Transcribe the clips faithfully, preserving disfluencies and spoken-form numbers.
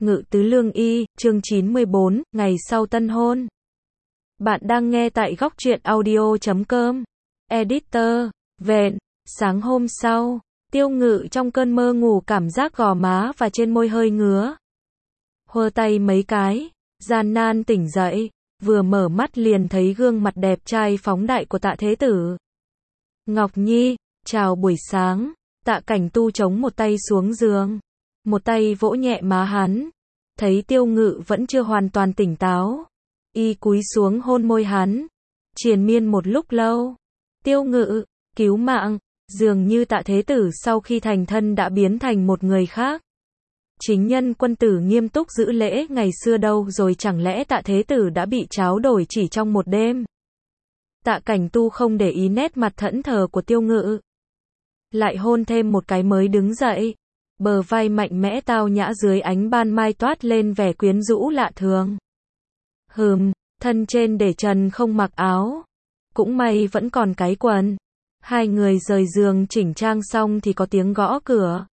Ngự tứ lương y, chương chín mươi bốn, ngày sau tân hôn. Bạn đang nghe tại góc truyện audio chấm com. Editor, Vện, sáng hôm sau, Tiêu Ngự trong cơn mơ ngủ cảm giác gò má và trên môi hơi ngứa. Hơ tay mấy cái, gian nan tỉnh dậy, vừa mở mắt liền thấy gương mặt đẹp trai phóng đại của Tạ Thế Tử. Ngọc Nhi, chào buổi sáng. Tạ Cảnh Tu chống một tay xuống giường, một tay vỗ nhẹ má hắn. Thấy Tiêu Ngự vẫn chưa hoàn toàn tỉnh táo, y cúi xuống hôn môi hắn, triền miên một lúc lâu. Tiêu Ngự, cứu mạng. Dường như Tạ Thế Tử sau khi thành thân đã biến thành một người khác. Chính nhân quân tử nghiêm túc giữ lễ ngày xưa đâu rồi, chẳng lẽ Tạ Thế Tử đã bị tráo đổi chỉ trong một đêm? Tạ Cảnh Tu không để ý nét mặt thẫn thờ của Tiêu Ngự, lại hôn thêm một cái mới đứng dậy. Bờ vai mạnh mẽ tao nhã dưới ánh ban mai toát lên vẻ quyến rũ lạ thường. Hừm, thân trên để trần không mặc áo. Cũng may vẫn còn cái quần. Hai người rời giường chỉnh trang xong thì có tiếng gõ cửa.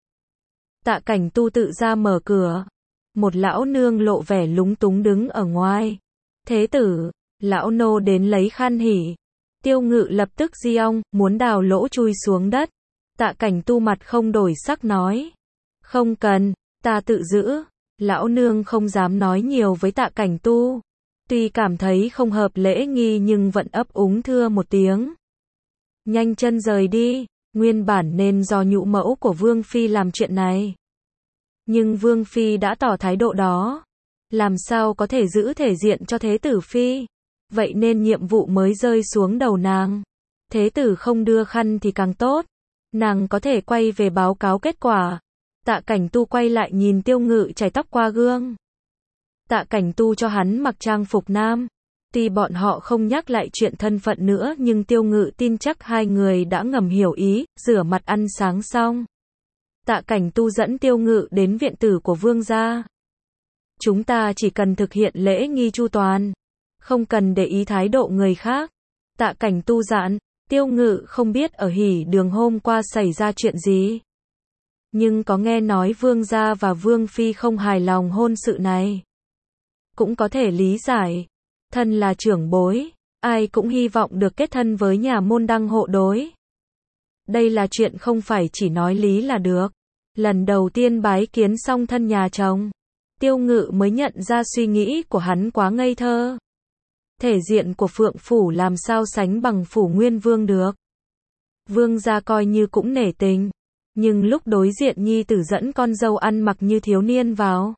Tạ Cảnh Tu tự ra mở cửa. Một lão nương lộ vẻ lúng túng đứng ở ngoài. Thế tử, lão nô đến lấy khăn hỉ. Tiêu Ngự lập tức di ong, muốn đào lỗ chui xuống đất. Tạ Cảnh Tu mặt không đổi sắc nói. Không cần, ta tự giữ. Lão nương không dám nói nhiều với Tạ Cảnh Tu. Tuy cảm thấy không hợp lễ nghi nhưng vẫn ấp úng thưa một tiếng. Nhanh chân rời đi, nguyên bản nên do nhũ mẫu của Vương Phi làm chuyện này. Nhưng Vương Phi đã tỏ thái độ đó. Làm sao có thể giữ thể diện cho Thế Tử Phi. Vậy nên nhiệm vụ mới rơi xuống đầu nàng. Thế Tử không đưa khăn thì càng tốt. Nàng có thể quay về báo cáo kết quả. Tạ Cảnh Tu quay lại nhìn Tiêu Ngự chải tóc qua gương. Tạ Cảnh Tu cho hắn mặc trang phục nam. Tuy bọn họ không nhắc lại chuyện thân phận nữa nhưng Tiêu Ngự tin chắc hai người đã ngầm hiểu ý, rửa mặt ăn sáng xong. Tạ Cảnh Tu dẫn Tiêu Ngự đến viện tử của Vương gia. Chúng ta chỉ cần thực hiện lễ nghi chu toàn, không cần để ý thái độ người khác. Tạ Cảnh Tu dặn. Tiêu Ngự không biết ở hỉ đường hôm qua xảy ra chuyện gì, nhưng có nghe nói Vương gia và Vương Phi không hài lòng hôn sự này. Cũng có thể lý giải. Thân là trưởng bối, ai cũng hy vọng được kết thân với nhà môn đăng hộ đối. Đây là chuyện không phải chỉ nói lý là được. Lần đầu tiên bái kiến xong thân nhà chồng, Tiêu Ngự mới nhận ra suy nghĩ của hắn quá ngây thơ. Thể diện của Phượng Phủ làm sao sánh bằng Phủ Nguyên Vương được. Vương gia coi như cũng nể tình, nhưng lúc đối diện nhi tử dẫn con dâu ăn mặc như thiếu niên vào,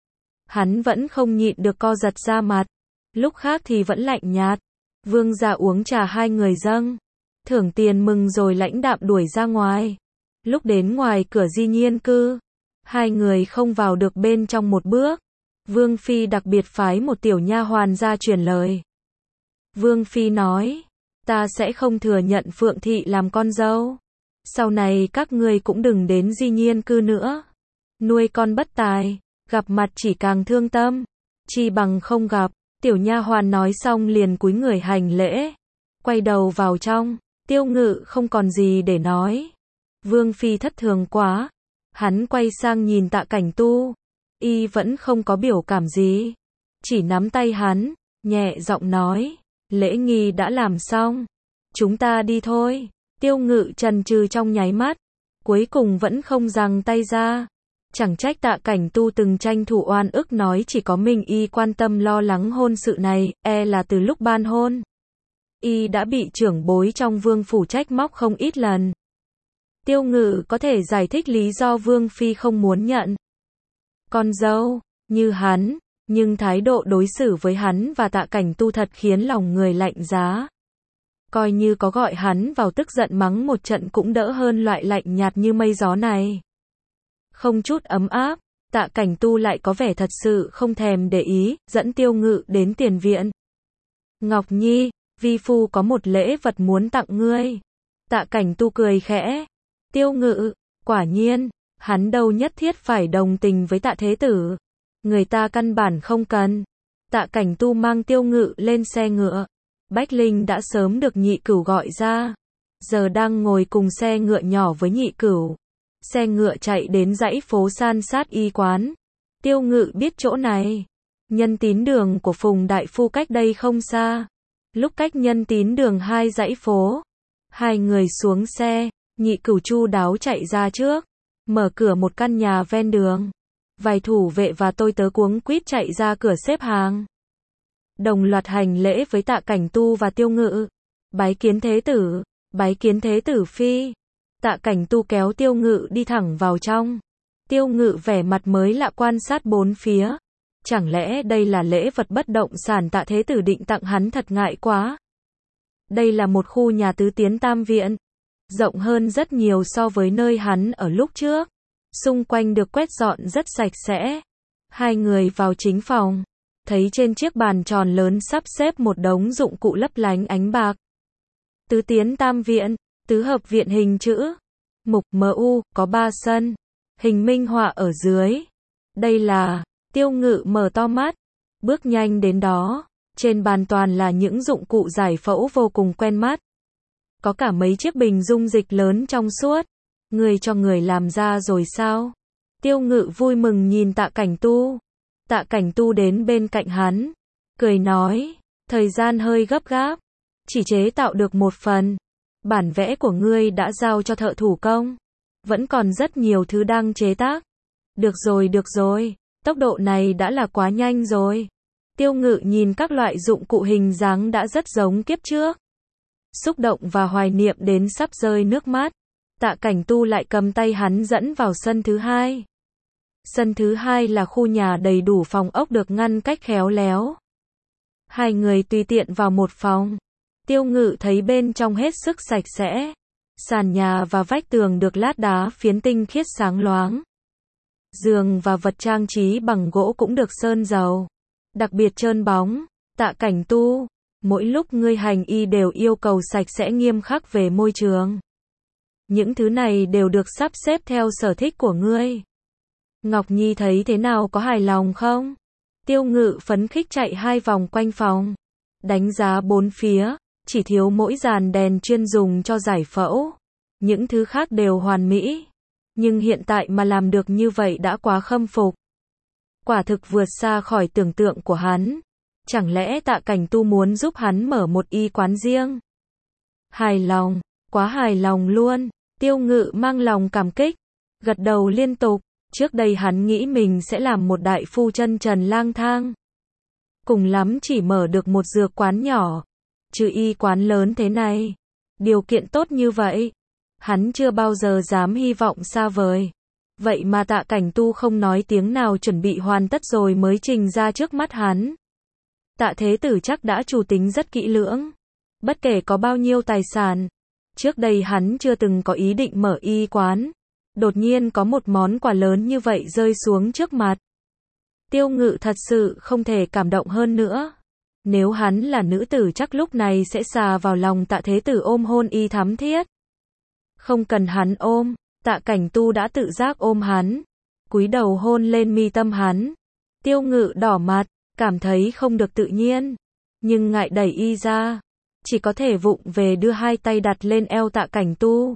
hắn vẫn không nhịn được co giật ra mặt. Lúc khác thì vẫn lạnh nhạt. Vương gia uống trà hai người dâng, thưởng tiền mừng rồi lãnh đạm đuổi ra ngoài. Lúc đến ngoài cửa Di Nhiên cư, hai người không vào được bên trong một bước. Vương Phi đặc biệt phái một tiểu nha hoàn ra truyền lời. Vương Phi nói, ta sẽ không thừa nhận Phượng Thị làm con dâu. Sau này các ngươi cũng đừng đến Di Nhiên cư nữa. Nuôi con bất tài, gặp mặt chỉ càng thương tâm. Chi bằng không gặp. Tiểu nha hoàn nói xong liền cúi người hành lễ, quay đầu vào trong. Tiêu Ngự không còn gì để nói. Vương Phi thất thường quá. Hắn quay sang nhìn Tạ Cảnh Tu, y vẫn không có biểu cảm gì, chỉ nắm tay hắn, nhẹ giọng nói, lễ nghi đã làm xong, chúng ta đi thôi. Tiêu Ngự chần chừ trong nháy mắt, cuối cùng vẫn không giằng tay ra. Chẳng trách Tạ Cảnh Tu từng tranh thủ oan ức nói chỉ có mình y quan tâm lo lắng hôn sự này, e là từ lúc ban hôn, y đã bị trưởng bối trong Vương phủ trách móc không ít lần. Tiêu Ngự có thể giải thích lý do Vương Phi không muốn nhận con dâu như hắn, nhưng thái độ đối xử với hắn và Tạ Cảnh Tu thật khiến lòng người lạnh giá. Coi như có gọi hắn vào tức giận mắng một trận cũng đỡ hơn loại lạnh nhạt như mây gió này. Không chút ấm áp. Tạ Cảnh Tu lại có vẻ thật sự không thèm để ý, dẫn Tiêu Ngự đến tiền viện. Ngọc Nhi, vi phu có một lễ vật muốn tặng ngươi. Tạ Cảnh Tu cười khẽ. Tiêu Ngự, quả nhiên, hắn đâu nhất thiết phải đồng tình với Tạ Thế Tử. Người ta căn bản không cần. Tạ Cảnh Tu mang Tiêu Ngự lên xe ngựa. Bách Linh đã sớm được Nhị Cửu gọi ra, giờ đang ngồi cùng xe ngựa nhỏ với Nhị Cửu. Xe ngựa chạy đến dãy phố san sát y quán. Tiêu Ngự biết chỗ này. Nhân Tín đường của Phùng đại phu cách đây không xa. Lúc cách Nhân Tín đường hai dãy phố, hai người xuống xe, Nhị Cửu chu đáo chạy ra trước, mở cửa một căn nhà ven đường. Vài thủ vệ và tôi tớ cuống quýt chạy ra cửa xếp hàng. Đồng loạt hành lễ với Tạ Cảnh Tu và Tiêu Ngự. Bái kiến thế tử, bái kiến thế tử phi. Tạ Cảnh Tu kéo Tiêu Ngự đi thẳng vào trong. Tiêu Ngự vẻ mặt mới lạ quan sát bốn phía. Chẳng lẽ đây là lễ vật bất động sản Tạ thế tử định tặng hắn, thật ngại quá. Đây là một khu nhà tứ tiến tam viện, rộng hơn rất nhiều so với nơi hắn ở lúc trước. Xung quanh được quét dọn rất sạch sẽ. Hai người vào chính phòng, thấy trên chiếc bàn tròn lớn sắp xếp một đống dụng cụ lấp lánh ánh bạc. Tứ tiến tam viện, tứ hợp viện hình chữ. Mục em u, có ba sân. Hình minh họa ở dưới. Đây là, Tiêu Ngự mở to mắt, bước nhanh đến đó. Trên bàn toàn là những dụng cụ giải phẫu vô cùng quen mắt. Có cả mấy chiếc bình dung dịch lớn trong suốt. Người cho người làm ra rồi sao? Tiêu Ngự vui mừng nhìn Tạ Cảnh Tu. Tạ Cảnh Tu đến bên cạnh hắn, cười nói, thời gian hơi gấp gáp, chỉ chế tạo được một phần. Bản vẽ của ngươi đã giao cho thợ thủ công, vẫn còn rất nhiều thứ đang chế tác. Được rồi, được rồi, tốc độ này đã là quá nhanh rồi. Tiêu Ngự nhìn các loại dụng cụ hình dáng đã rất giống kiếp trước, xúc động và hoài niệm đến sắp rơi nước mắt. Tạ Cảnh Tu lại cầm tay hắn dẫn vào sân thứ hai. Sân thứ hai là khu nhà đầy đủ phòng ốc được ngăn cách khéo léo. Hai người tùy tiện vào một phòng. Tiêu Ngự thấy bên trong hết sức sạch sẽ. Sàn nhà và vách tường được lát đá phiến tinh khiết sáng loáng. Giường và vật trang trí bằng gỗ cũng được sơn dầu, đặc biệt trơn bóng. Tạ Cảnh Tu, mỗi lúc ngươi hành y đều yêu cầu sạch sẽ nghiêm khắc về môi trường. Những thứ này đều được sắp xếp theo sở thích của ngươi. Ngọc Nhi thấy thế nào, có hài lòng không? Tiêu Ngự phấn khích chạy hai vòng quanh phòng, đánh giá bốn phía, chỉ thiếu mỗi dàn đèn chuyên dùng cho giải phẫu. Những thứ khác đều hoàn mỹ. Nhưng hiện tại mà làm được như vậy đã quá khâm phục. Quả thực vượt xa khỏi tưởng tượng của hắn. Chẳng lẽ Tạ Cảnh Tu muốn giúp hắn mở một y quán riêng? Hài lòng, quá hài lòng luôn. Tiêu Ngự mang lòng cảm kích, gật đầu liên tục. Trước đây hắn nghĩ mình sẽ làm một đại phu chân trần lang thang, cùng lắm chỉ mở được một dược quán nhỏ, chứ y quán lớn thế này, điều kiện tốt như vậy, hắn chưa bao giờ dám hy vọng xa vời. Vậy mà Tạ Cảnh Tu không nói tiếng nào, chuẩn bị hoàn tất rồi mới trình ra trước mắt hắn. Tạ thế tử chắc đã chủ tính rất kỹ lưỡng. Bất kể có bao nhiêu tài sản, trước đây hắn chưa từng có ý định mở y quán. Đột nhiên có một món quà lớn như vậy rơi xuống trước mặt. Tiêu Ngự thật sự không thể cảm động hơn nữa. Nếu hắn là nữ tử chắc lúc này sẽ xà vào lòng Tạ thế tử ôm hôn y thắm thiết. Không cần hắn ôm, Tạ Cảnh Tu đã tự giác ôm hắn, cúi đầu hôn lên mi tâm hắn. Tiêu Ngự đỏ mặt, cảm thấy không được tự nhiên, nhưng ngại đẩy y ra, chỉ có thể vụng về đưa hai tay đặt lên eo Tạ Cảnh Tu.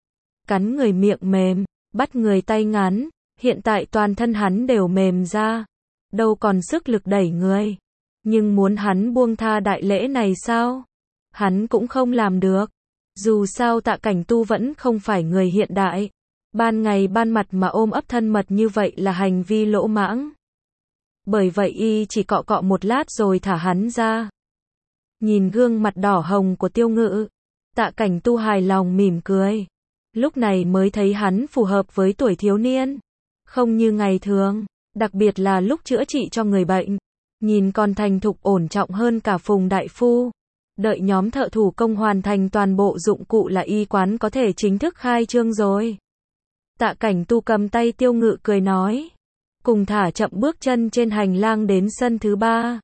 Cắn người miệng mềm, bắt người tay ngắn, hiện tại toàn thân hắn đều mềm ra, đâu còn sức lực đẩy người. Nhưng muốn hắn buông tha đại lễ này sao? Hắn cũng không làm được. Dù sao Tạ Cảnh Tu vẫn không phải người hiện đại. Ban ngày ban mặt mà ôm ấp thân mật như vậy là hành vi lỗ mãng. Bởi vậy y chỉ cọ cọ một lát rồi thả hắn ra. Nhìn gương mặt đỏ hồng của Tiêu Ngự, Tạ Cảnh Tu hài lòng mỉm cười. Lúc này mới thấy hắn phù hợp với tuổi thiếu niên, không như ngày thường, đặc biệt là lúc chữa trị cho người bệnh, nhìn còn thành thục ổn trọng hơn cả Phùng đại phu. Đợi nhóm thợ thủ công hoàn thành toàn bộ dụng cụ là y quán có thể chính thức khai trương rồi. Tạ Cảnh Tu cầm tay Tiêu Ngự cười nói, cùng thả chậm bước chân trên hành lang đến sân thứ ba.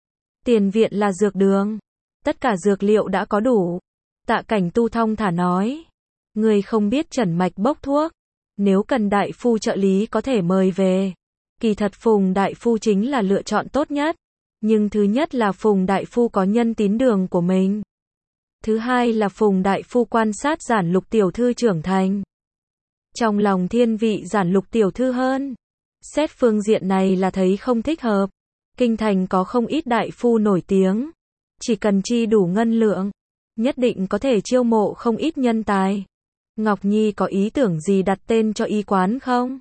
Tiền viện là dược đường, tất cả dược liệu đã có đủ. Tạ Cảnh Tu thong thả nói, người không biết trần mạch bốc thuốc, nếu cần đại phu trợ lý có thể mời về. Kỳ thật Phùng đại phu chính là lựa chọn tốt nhất, nhưng thứ nhất là Phùng đại phu có Nhân Tín đường của mình. Thứ hai là Phùng đại phu quan sát Giản Lục tiểu thư trưởng thành, trong lòng thiên vị Giản Lục tiểu thư hơn. Xét phương diện này là thấy không thích hợp. Kinh thành có không ít đại phu nổi tiếng. Chỉ cần chi đủ ngân lượng, nhất định có thể chiêu mộ không ít nhân tài. Ngọc Nhi có ý tưởng gì đặt tên cho y quán không?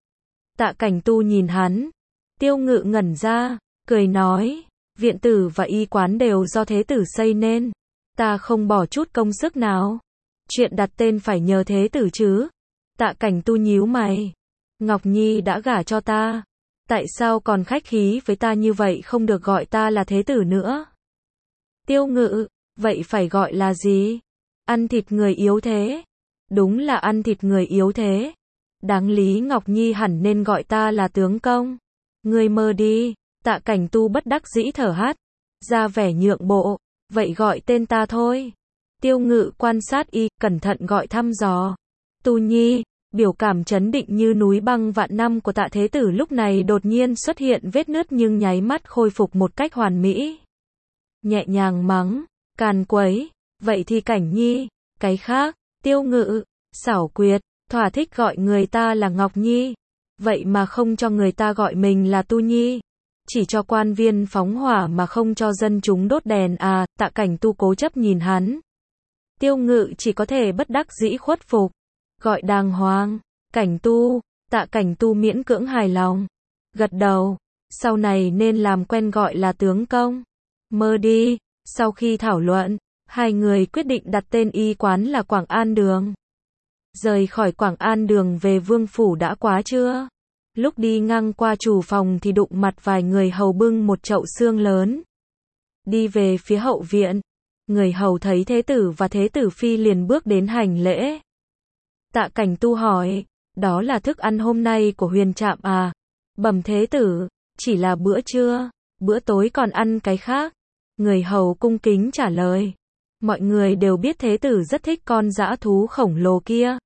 Tạ Cảnh Tu nhìn hắn. Tiêu Ngự ngẩn ra, cười nói, viện tử và y quán đều do thế tử xây nên. Ta không bỏ chút công sức nào. Chuyện đặt tên phải nhờ thế tử chứ. Tạ Cảnh Tu nhíu mày. Ngọc Nhi đã gả cho ta. Tại sao còn khách khí với ta như vậy, không được gọi ta là thế tử nữa? Tiêu Ngự, vậy phải gọi là gì? Ăn thịt người yếu thế. Đúng là ăn thịt người yếu thế. Đáng lý Ngọc Nhi hẳn nên gọi ta là tướng công. Ngươi mơ đi. Tạ Cảnh Tu bất đắc dĩ thở hắt, ra vẻ nhượng bộ. Vậy gọi tên ta thôi. Tiêu Ngự quan sát y, cẩn thận gọi thăm dò. Tu Nhi. Biểu cảm trấn định như núi băng vạn năm của Tạ Thế Tử lúc này đột nhiên xuất hiện vết nứt nhưng nháy mắt khôi phục một cách hoàn mỹ. Nhẹ nhàng mắng, càn quấy, vậy thì Cảnh Nhi, cái khác, Tiêu Ngự, xảo quyệt, thỏa thích gọi người ta là Ngọc Nhi, vậy mà không cho người ta gọi mình là Tu Nhi. Chỉ cho quan viên phóng hỏa mà không cho dân chúng đốt đèn à? Tạ Cảnh Tu cố chấp nhìn hắn. Tiêu Ngự chỉ có thể bất đắc dĩ khuất phục. Gọi đàng hoàng, Cảnh Tu. Tạ Cảnh Tu miễn cưỡng hài lòng, gật đầu, sau này nên làm quen gọi là tướng công. Mơ đi. Sau khi thảo luận, hai người quyết định đặt tên y quán là Quảng An Đường. Rời khỏi Quảng An Đường về Vương Phủ đã quá trưa. Lúc đi ngang qua chủ phòng thì đụng mặt vài người hầu bưng một chậu xương lớn. Đi về phía hậu viện, người hầu thấy thế tử và thế tử phi liền bước đến hành lễ. Tạ Cảnh Tu hỏi, đó là thức ăn hôm nay của Huyền Trạm à? Bẩm thế tử, chỉ là bữa trưa, bữa tối còn ăn cái khác. Người hầu cung kính trả lời. Mọi người đều biết thế tử rất thích con dã thú khổng lồ kia.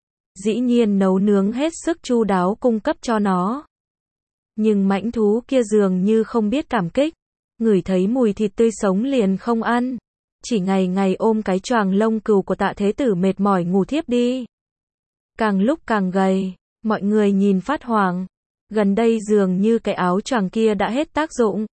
Dĩ nhiên nấu nướng hết sức chu đáo cung cấp cho nó. Nhưng mãnh thú kia dường như không biết cảm kích. Ngửi thấy mùi thịt tươi sống liền không ăn. Chỉ ngày ngày ôm cái choàng lông cừu của Tạ Thế Tử mệt mỏi ngủ thiếp đi. Càng lúc càng gầy, mọi người nhìn phát hoảng. Gần đây dường như cái áo choàng kia đã hết tác dụng.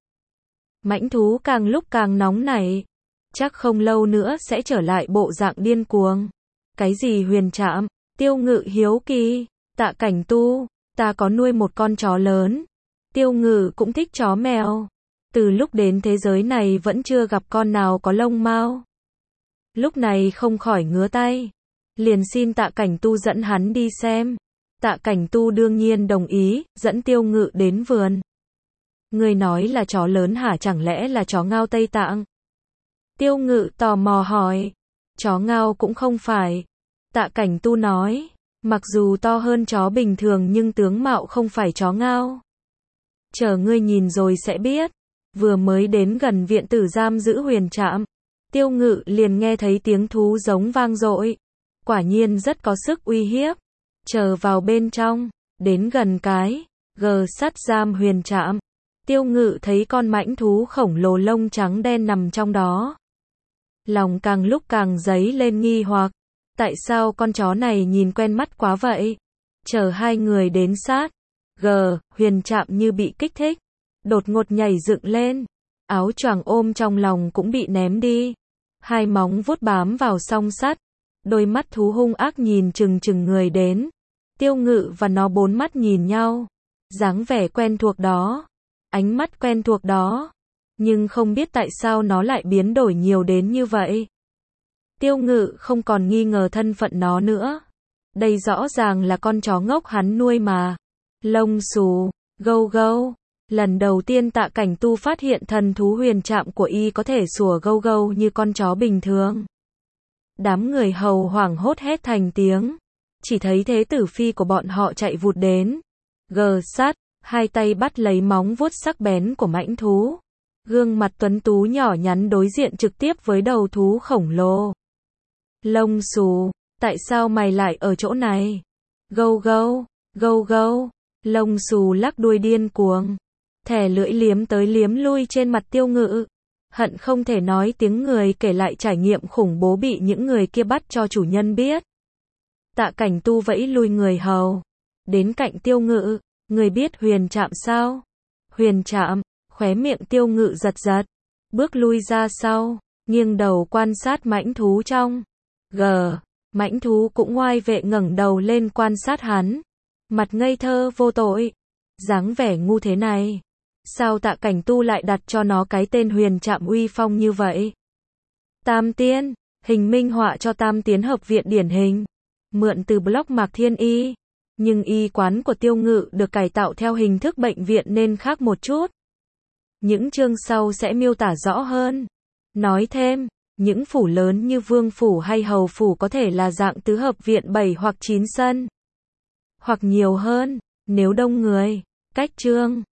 Mãnh thú càng lúc càng nóng nảy. Chắc không lâu nữa sẽ trở lại bộ dạng điên cuồng. Cái gì Huyền Trạm? Tiêu Ngự hiếu kỳ. Tạ Cảnh Tu, ta có nuôi một con chó lớn. Tiêu Ngự cũng thích chó mèo. Từ lúc đến thế giới này vẫn chưa gặp con nào có lông mao. Lúc này không khỏi ngứa tay. Liền xin Tạ Cảnh Tu dẫn hắn đi xem. Tạ Cảnh Tu đương nhiên đồng ý, dẫn Tiêu Ngự đến vườn. Người nói là chó lớn hả, chẳng lẽ là chó ngao Tây Tạng? Tiêu Ngự tò mò hỏi. Chó ngao cũng không phải. Tạ Cảnh Tu nói, mặc dù to hơn chó bình thường nhưng tướng mạo không phải chó ngao. Chờ ngươi nhìn rồi sẽ biết. Vừa mới đến gần viện tử giam giữ Huyền Trạm, Tiêu Ngự liền nghe thấy tiếng thú giống vang dội. Quả nhiên rất có sức uy hiếp. Chờ vào bên trong, đến gần cái gờ sắt giam Huyền Trạm, Tiêu Ngự thấy con mãnh thú khổng lồ lông trắng đen nằm trong đó. Lòng càng lúc càng dấy lên nghi hoặc. Tại sao con chó này nhìn quen mắt quá vậy? Chờ hai người đến sát gờ, Huyền Trạm như bị kích thích, đột ngột nhảy dựng lên. Áo choàng ôm trong lòng cũng bị ném đi. Hai móng vuốt bám vào song sắt. Đôi mắt thú hung ác nhìn chừng chừng người đến. Tiêu Ngự và nó bốn mắt nhìn nhau. Dáng vẻ quen thuộc đó. Ánh mắt quen thuộc đó. Nhưng không biết tại sao nó lại biến đổi nhiều đến như vậy. Tiêu Ngự không còn nghi ngờ thân phận nó nữa. Đây rõ ràng là con chó ngốc hắn nuôi mà. Lông xù, gâu gâu. Lần đầu tiên Tạ Cảnh Tu phát hiện thần thú Huyền Trạm của y có thể sủa gâu gâu như con chó bình thường. Đám người hầu hoảng hốt hét thành tiếng. Chỉ thấy thế tử phi của bọn họ chạy vụt đến. Gờ sát, hai tay bắt lấy móng vuốt sắc bén của mãnh thú. Gương mặt tuấn tú nhỏ nhắn đối diện trực tiếp với đầu thú khổng lồ. Lông xù, tại sao mày lại ở chỗ này? Gâu gâu, gâu gâu. Lông xù lắc đuôi điên cuồng. Thè lưỡi liếm tới liếm lui trên mặt Tiêu Ngự. Hận không thể nói tiếng người kể lại trải nghiệm khủng bố bị những người kia bắt cho chủ nhân biết. Tạ Cảnh Tu vẫy lui người hầu. Đến cạnh Tiêu Ngự. Người biết Huyền Trạm sao? Huyền Trạm, khóe miệng Tiêu Ngự giật giật, bước lui ra sau, nghiêng đầu quan sát mãnh thú trong. G, mãnh thú cũng ngoai vệ ngẩng đầu lên quan sát hắn, mặt ngây thơ vô tội, dáng vẻ ngu thế này. Sao Tạ Cảnh Tu lại đặt cho nó cái tên Huyền Trạm uy phong như vậy? Tam Tiên, hình minh họa cho Tam Tiến hợp viện điển hình, mượn từ blog Mạc Thiên Y, nhưng y quán của Tiêu Ngự được cải tạo theo hình thức bệnh viện nên khác một chút. Những chương sau sẽ miêu tả rõ hơn. Nói thêm, những phủ lớn như Vương Phủ hay Hầu Phủ có thể là dạng tứ hợp viện bảy hoặc chín sân, hoặc nhiều hơn, nếu đông người. Cách chương